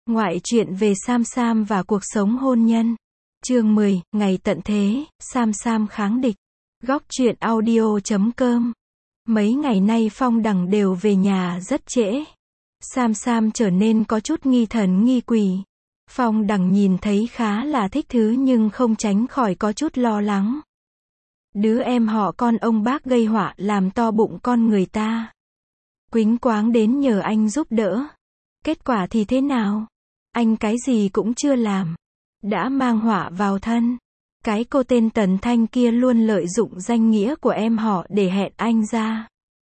Ngoại truyện về Sam Sam và cuộc sống hôn nhân. Chương 10, ngày tận thế, Sam Sam kháng địch. Góc truyện audio.com. Mấy ngày nay Phong Đằng đều về nhà rất trễ. Sam Sam trở nên có chút nghi thần nghi quỷ. Phong Đằng nhìn thấy khá là thích thứ nhưng không tránh khỏi có chút lo lắng. Đứa em họ con ông bác gây họa làm to bụng con người ta. Quýnh quáng đến nhờ anh giúp đỡ. Kết quả thì thế nào? Anh cái gì cũng chưa làm. Đã mang họa vào thân. Cái cô tên Tần Thanh kia luôn lợi dụng danh nghĩa của em họ để hẹn anh ra.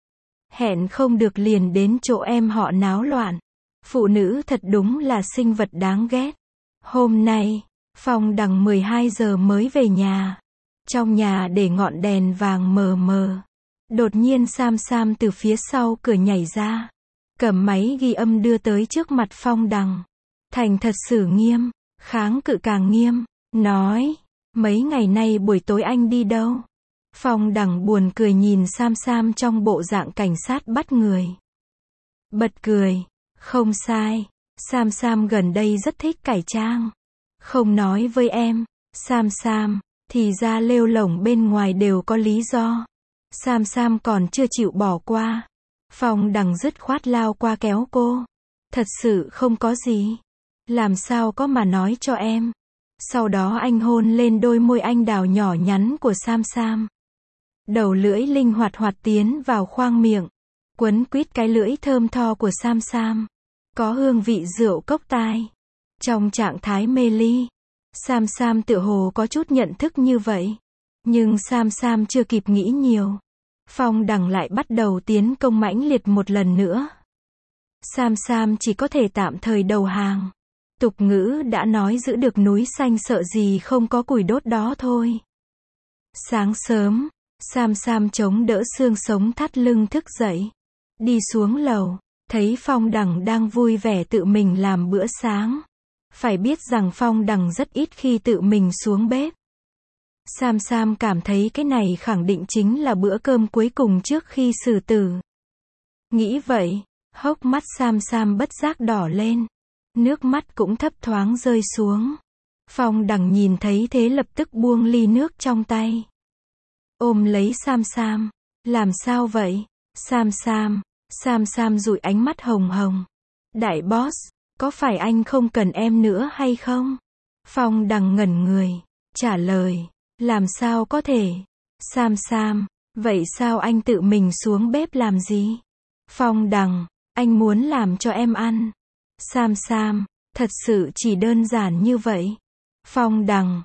Hẹn không được liền đến chỗ em họ náo loạn. Phụ nữ thật đúng là sinh vật đáng ghét. Hôm nay, Phong Đằng 12 giờ mới về nhà. Trong nhà để ngọn đèn vàng mờ mờ. Đột nhiên Sam Sam từ phía sau cửa nhảy ra. Cầm máy ghi âm đưa tới trước mặt Phong Đằng. Thành thật xử nghiêm, kháng cự càng nghiêm, nói, mấy ngày nay buổi tối anh đi đâu? Phong Đằng buồn cười nhìn Sam Sam trong bộ dạng cảnh sát bắt người. Bật cười, không sai, Sam Sam gần đây rất thích cải trang. Không nói với em, Sam Sam, thì ra lêu lổng bên ngoài đều có lý do. Sam Sam còn chưa chịu bỏ qua. Phong Đằng dứt khoát lao qua kéo cô. Thật sự không có gì. Làm sao có mà nói cho em. Sau đó anh hôn lên đôi môi anh đào nhỏ nhắn của Sam Sam. Đầu lưỡi linh hoạt hoạt tiến vào khoang miệng. Quấn quýt cái lưỡi thơm tho của Sam Sam. Có hương vị rượu cốc tai. Trong trạng thái mê ly. Sam Sam tựa hồ có chút nhận thức như vậy. Nhưng Sam Sam chưa kịp nghĩ nhiều. Phong Đằng lại bắt đầu tiến công mãnh liệt một lần nữa. Sam Sam chỉ có thể tạm thời đầu hàng. Tục ngữ đã nói giữ được núi xanh sợ gì không có củi đốt đó thôi. Sáng sớm, Sam Sam chống đỡ xương sống thắt lưng thức dậy. Đi xuống lầu, thấy Phong Đằng đang vui vẻ tự mình làm bữa sáng. Phải biết rằng Phong Đằng rất ít khi tự mình xuống bếp. Sam Sam cảm thấy cái này khẳng định chính là bữa cơm cuối cùng trước khi xử tử. Nghĩ vậy, hốc mắt Sam Sam bất giác đỏ lên. Nước mắt cũng thấp thoáng rơi xuống. Phong Đằng nhìn thấy thế lập tức buông ly nước trong tay. Ôm lấy Sam Sam. Làm sao vậy? Sam Sam dụi ánh mắt hồng hồng. Đại boss, có phải anh không cần em nữa hay không? Phong Đằng ngẩn người. Trả lời. Làm sao có thể? Sam, vậy sao anh tự mình xuống bếp làm gì? Phong Đằng, anh muốn làm cho em ăn. Sam, thật sự chỉ đơn giản như vậy. Phong Đằng,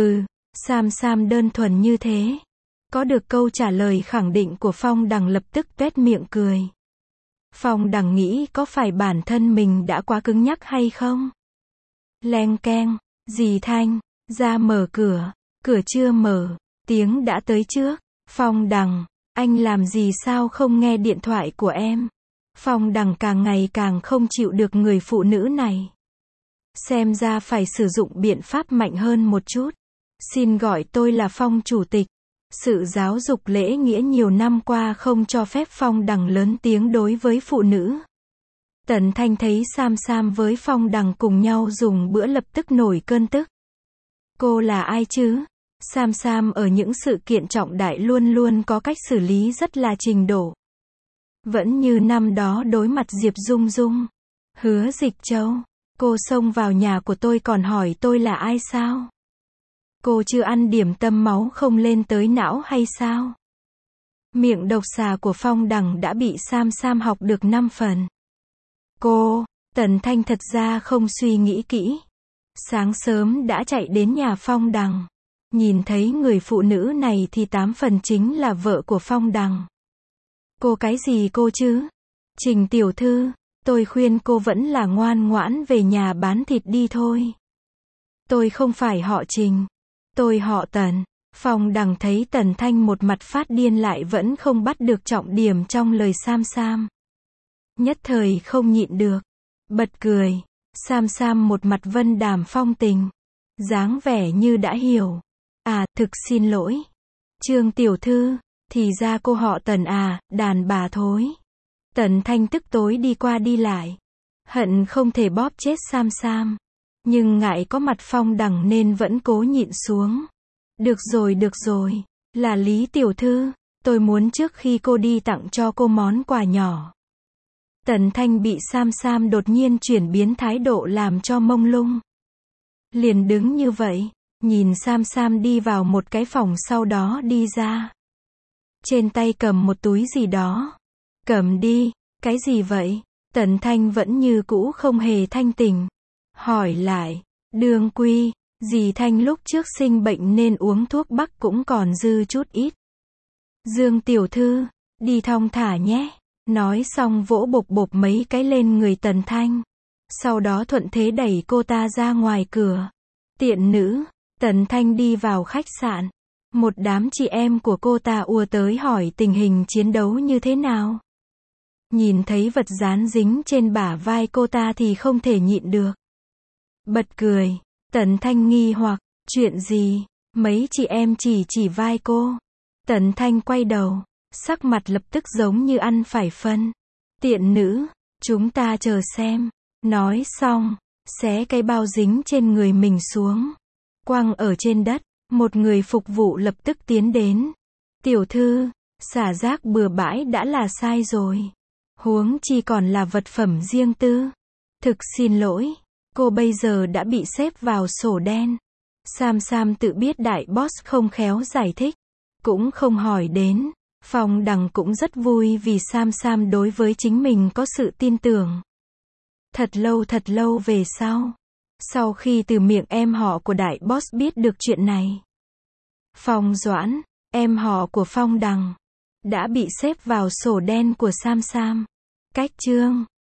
Sam đơn thuần như thế. Có được câu trả lời khẳng định của Phong Đằng lập tức tuét miệng cười. Phong Đằng nghĩ có phải bản thân mình đã quá cứng nhắc hay không? Leng keng, dì Thanh, ra mở cửa. Cửa chưa mở, tiếng đã tới trước. Phong Đằng, anh làm gì sao không nghe điện thoại của em? Phong Đằng càng ngày càng không chịu được người phụ nữ này. Xem ra phải sử dụng biện pháp mạnh hơn một chút. Xin gọi tôi là Phong chủ tịch. Sự giáo dục lễ nghĩa nhiều năm qua không cho phép Phong Đằng lớn tiếng đối với phụ nữ. Tần Thanh thấy Sam Sam với Phong Đằng cùng nhau dùng bữa lập tức nổi cơn tức. Cô là ai chứ? Sam Sam ở những sự kiện trọng đại luôn luôn có cách xử lý rất là trình độ. Vẫn như năm đó đối mặt Diệp Dung Dung. Hứa Dịch Châu. Cô xông vào nhà của tôi còn hỏi tôi là ai sao? Cô chưa ăn điểm tâm máu không lên tới não hay sao? Miệng độc xà của Phong Đằng đã bị Sam Sam học được 5 phần. Tần Thanh thật ra không suy nghĩ kỹ. Sáng sớm đã chạy đến nhà Phong Đằng. Nhìn thấy người phụ nữ này thì 8 phần chính là vợ của Phong Đằng. Cô cái gì cô chứ? Trình tiểu thư, tôi khuyên cô vẫn là ngoan ngoãn về nhà bán thịt đi thôi. Tôi không phải họ Trình. Tôi họ Tần. Phong Đằng thấy Tần Thanh một mặt phát điên lại vẫn không bắt được trọng điểm trong lời Sam Sam. Nhất thời không nhịn được. Bật cười. Sam Sam một mặt vân đàm phong tình. Dáng vẻ như đã hiểu. Thực xin lỗi. Trương tiểu thư, thì ra cô họ Tần à, đàn bà thối. Tần Thanh tức tối đi qua đi lại. Hận không thể bóp chết Sam Sam. Nhưng ngại có mặt Phong Đằng nên vẫn cố nhịn xuống. Được rồi, là Lý tiểu thư, tôi muốn trước khi cô đi tặng cho cô món quà nhỏ. Tần Thanh bị Sam Sam đột nhiên chuyển biến thái độ làm cho mông lung. Liền đứng như vậy, nhìn Sam Sam đi vào một cái phòng sau đó đi ra. Trên tay cầm một túi gì đó. Cầm đi, cái gì vậy? Tần Thanh vẫn như cũ không hề thanh tỉnh. Hỏi lại, Đường Quy, dì Thanh lúc trước sinh bệnh nên uống thuốc bắc cũng còn dư chút ít. Dương tiểu thư, đi thong thả nhé. Nói xong vỗ bộp bộp mấy cái lên người Tần Thanh. Sau đó thuận thế đẩy cô ta ra ngoài cửa. Tiện nữ, Tần Thanh đi vào khách sạn. Một đám chị em của cô ta ùa tới hỏi tình hình chiến đấu như thế nào. Nhìn thấy vật dán dính trên bả vai cô ta thì không thể nhịn được. Bật cười, Tần Thanh nghi hoặc, chuyện gì? Mấy chị em chỉ vai cô. Tần Thanh quay đầu, sắc mặt lập tức giống như ăn phải phân. Tiện nữ, chúng ta chờ xem. Nói xong, xé cái bao dính trên người mình xuống. Quăng ở trên đất, một người phục vụ lập tức tiến đến. Tiểu thư, xả rác bừa bãi đã là sai rồi. Huống chi còn là vật phẩm riêng tư. Thực xin lỗi, cô bây giờ đã bị xếp vào sổ đen. Sam Sam tự biết đại boss không khéo giải thích, cũng không hỏi đến. Phong Đằng cũng rất vui vì Sam Sam đối với chính mình có sự tin tưởng. Thật lâu về sau khi từ miệng em họ của đại boss biết được chuyện này, Phong Doãn, em họ của Phong Đằng, đã bị xếp vào sổ đen của Sam Sam. Cách chương